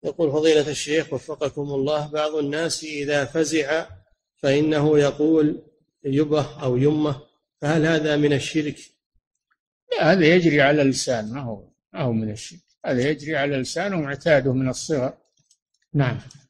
يقول فضيلة الشيخ وفقكم الله، بعض الناس إذا فزع فإنه يقول يبه أو يمه، فهل هذا من الشرك؟ لا، هذا يجري على اللسان، ما هو من الشرك، هذا يجري على اللسان ومعتاده من الصغر. نعم.